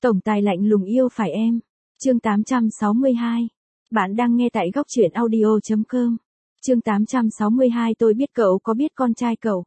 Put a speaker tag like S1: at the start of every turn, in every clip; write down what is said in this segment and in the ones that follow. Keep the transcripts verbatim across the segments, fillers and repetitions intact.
S1: Tổng tài lạnh lùng yêu phải em. Chương tám trăm sáu mươi hai. Bạn đang nghe tại góc truyện audio chấm com. Chương tám trăm sáu mươi hai tôi biết cậu có biết con trai cậu.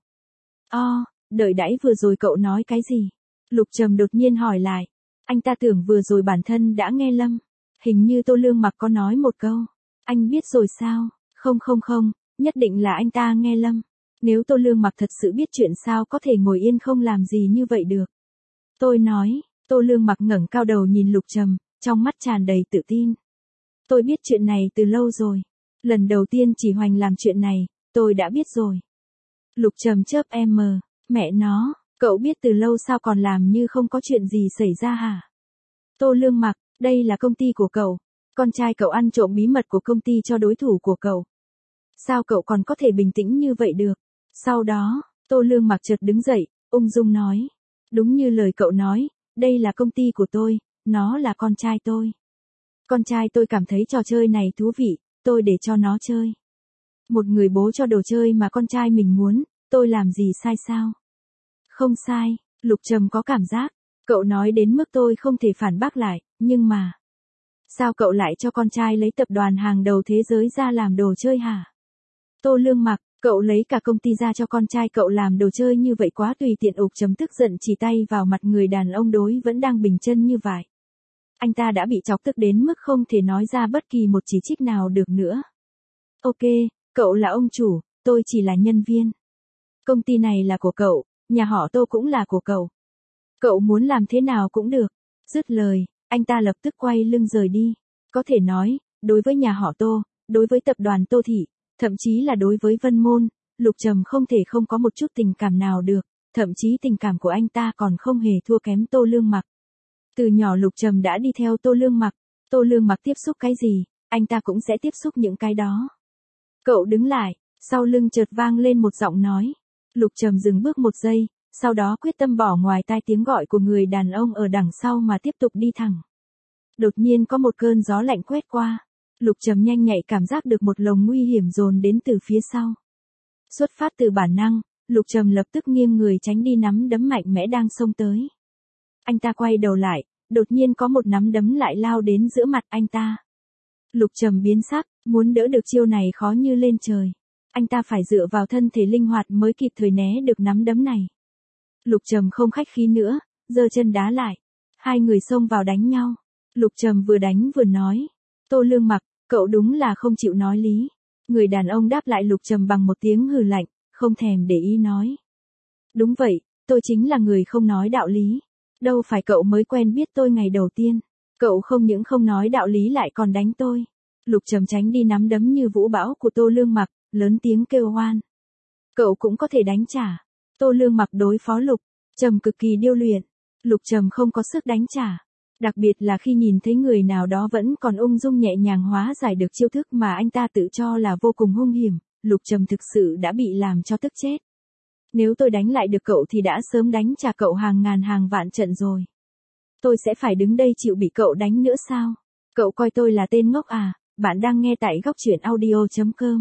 S1: O, đợi đãi vừa rồi cậu nói cái gì? Lục Trầm đột nhiên hỏi lại. Anh ta tưởng vừa rồi bản thân đã nghe lầm. Hình như Tô Lương Mặc có nói một câu. Anh biết rồi sao? Không không không, nhất định là anh ta nghe lầm. Nếu Tô Lương Mặc thật sự biết chuyện sao có thể ngồi yên không làm gì như vậy được. Tôi nói, Tô Lương Mặc ngẩng cao đầu nhìn Lục Trầm, trong mắt tràn đầy tự tin. Tôi biết chuyện này từ lâu rồi. Lần đầu tiên chỉ Hoành làm chuyện này, tôi đã biết rồi. Lục Trầm chớp em mờ, mẹ nó, cậu biết từ lâu sao còn làm như không có chuyện gì xảy ra hả? Tô Lương Mặc, đây là công ty của cậu. Con trai cậu ăn trộm bí mật của công ty cho đối thủ của cậu. Sao cậu còn có thể bình tĩnh như vậy được? Sau đó, Tô Lương Mặc chợt đứng dậy, ung dung nói. Đúng như lời cậu nói, đây là công ty của tôi, nó là con trai tôi. Con trai tôi cảm thấy trò chơi này thú vị, tôi để cho nó chơi. Một người bố cho đồ chơi mà con trai mình muốn, tôi làm gì sai sao? Không sai, Lục Trầm có cảm giác, cậu nói đến mức tôi không thể phản bác lại, nhưng mà... Sao cậu lại cho con trai lấy tập đoàn hàng đầu thế giới ra làm đồ chơi hả? Tô Lương Mặc, cậu lấy cả công ty ra cho con trai cậu làm đồ chơi như vậy quá tùy tiện. Lục Trầm tức giận chỉ tay vào mặt người đàn ông đối vẫn đang bình chân như vậy. Anh ta đã bị chọc tức đến mức không thể nói ra bất kỳ một chỉ trích nào được nữa. Ok, cậu là ông chủ, tôi chỉ là nhân viên. Công ty này là của cậu, nhà họ Tô cũng là của cậu. Cậu muốn làm thế nào cũng được. Dứt lời, anh ta lập tức quay lưng rời đi. Có thể nói, đối với nhà họ Tô, đối với tập đoàn Tô Thị, thậm chí là đối với Vân Môn, Lục Trầm không thể không có một chút tình cảm nào được, thậm chí tình cảm của anh ta còn không hề thua kém Tô Lương Mặc. Từ nhỏ Lục Trầm đã đi theo Tô Lương Mặc, Tô Lương Mặc tiếp xúc cái gì, anh ta cũng sẽ tiếp xúc những cái đó. Cậu đứng lại, sau lưng chợt vang lên một giọng nói. Lục Trầm dừng bước một giây, sau đó quyết tâm bỏ ngoài tai tiếng gọi của người đàn ông ở đằng sau mà tiếp tục đi thẳng. Đột nhiên có một cơn gió lạnh quét qua. Lục Trầm nhanh nhạy cảm giác được một lồng nguy hiểm dồn đến từ phía sau. Xuất phát từ bản năng, Lục Trầm lập tức nghiêng người tránh đi nắm đấm mạnh mẽ đang xông tới. Anh ta quay đầu lại, đột nhiên có một nắm đấm lại lao đến giữa mặt anh ta. Lục Trầm biến sắc, muốn đỡ được chiêu này khó như lên trời. Anh ta phải dựa vào thân thể linh hoạt mới kịp thời né được nắm đấm này. Lục Trầm không khách khí nữa, giơ chân đá lại. Hai người xông vào đánh nhau. Lục Trầm vừa đánh vừa nói. Tô Lương Mặc, cậu đúng là không chịu nói lý. Người đàn ông đáp lại Lục Trầm bằng một tiếng hừ lạnh, không thèm để ý nói. Đúng vậy, tôi chính là người không nói đạo lý. Đâu phải cậu mới quen biết tôi ngày đầu tiên. Cậu không những không nói đạo lý lại còn đánh tôi. Lục Trầm tránh đi nắm đấm như vũ bão của Tô Lương Mặc, lớn tiếng kêu hoan. Cậu cũng có thể đánh trả. Tô Lương Mặc đối phó Lục Trầm cực kỳ điêu luyện. Lục Trầm không có sức đánh trả. Đặc biệt là khi nhìn thấy người nào đó vẫn còn ung dung nhẹ nhàng hóa giải được chiêu thức mà anh ta tự cho là vô cùng hung hiểm, Lục Trầm thực sự đã bị làm cho tức chết. Nếu tôi đánh lại được cậu thì đã sớm đánh trả cậu hàng ngàn hàng vạn trận rồi. Tôi sẽ phải đứng đây chịu bị cậu đánh nữa sao? Cậu coi tôi là tên ngốc à? Bạn đang nghe tại góc truyện audio chấm com.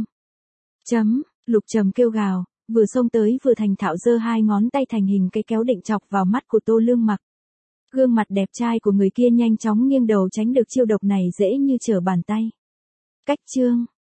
S1: Chấm, Lục Trầm kêu gào, vừa xông tới vừa thành thạo giơ hai ngón tay thành hình cái kéo định chọc vào mắt của Tô Lương Mặc. Gương mặt đẹp trai của người kia nhanh chóng nghiêng đầu tránh được chiêu độc này dễ như trở bàn tay. Cách chương